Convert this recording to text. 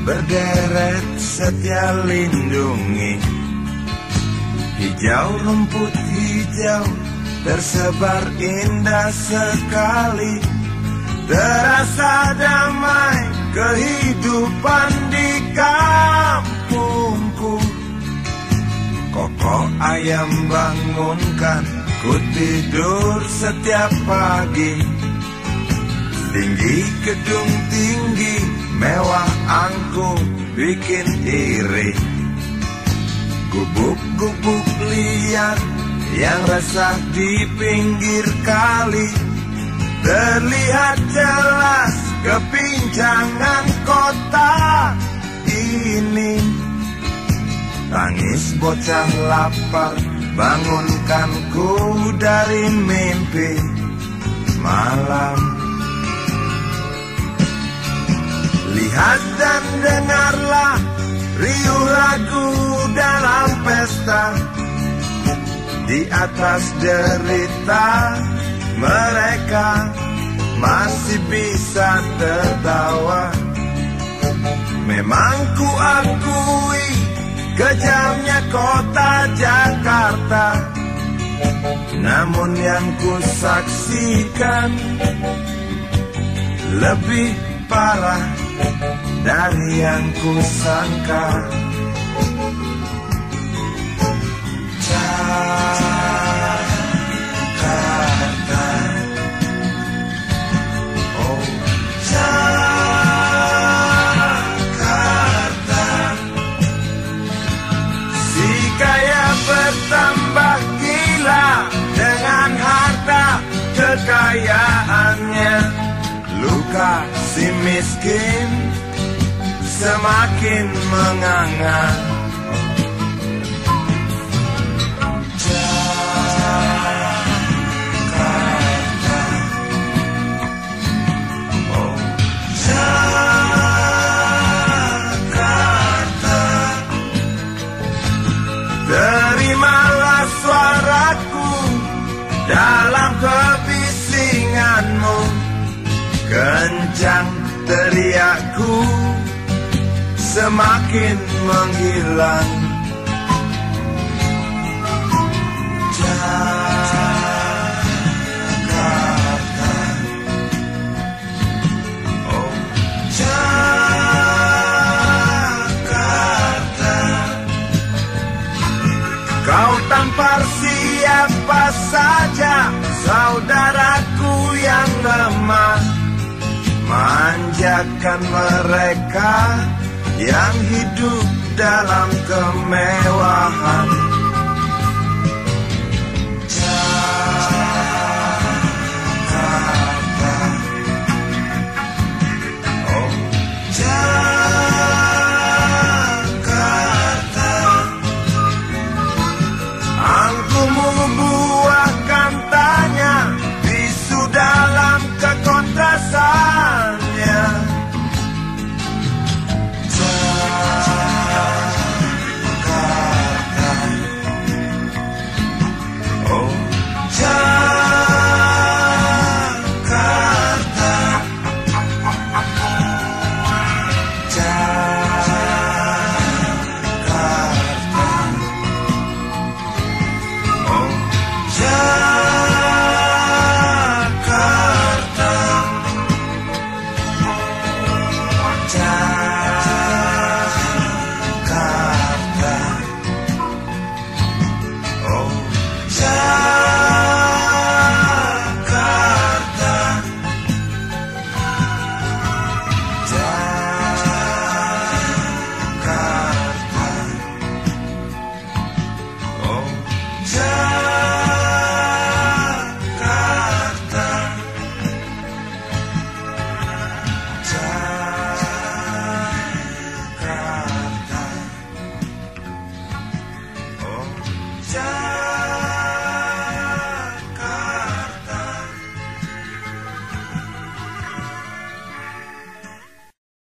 berderet setia lindungi. Hijau rumput hijau tersebar indah sekali, terasa damai kehidupan di kampungku. Kokok ayam bangunkan ku tidur setiap pagi. Tinggi gedung tinggi, mewah angkung bikin iri. Gubuk-gubuk liar yang resah di pinggir kali, terlihat jelas kepincangan kota ini. Tangis bocah lapar bangunkanku dari mimpi malam. Lihat dan dengarlah riuh lagu dalam pesta. Di atas derita mereka masih bisa tertawa. Memang ku akui kejamnya kota Jakarta, namun yang ku saksikan lebih parah dari yang ku sangka. Jakarta, oh Jakarta, si kaya bertambah gila dengan harta kekayaannya, luka si miskin semakin menganga. Jakarta, oh Jakarta, terimalah suaraku dalam kebisinganmu. Kencang teriakku semakin menghilang. Jakarta, oh Jakarta, kau tampar siapa saja saudaraku yang lemah, manjakan mereka yang hidup dalam kemewahan.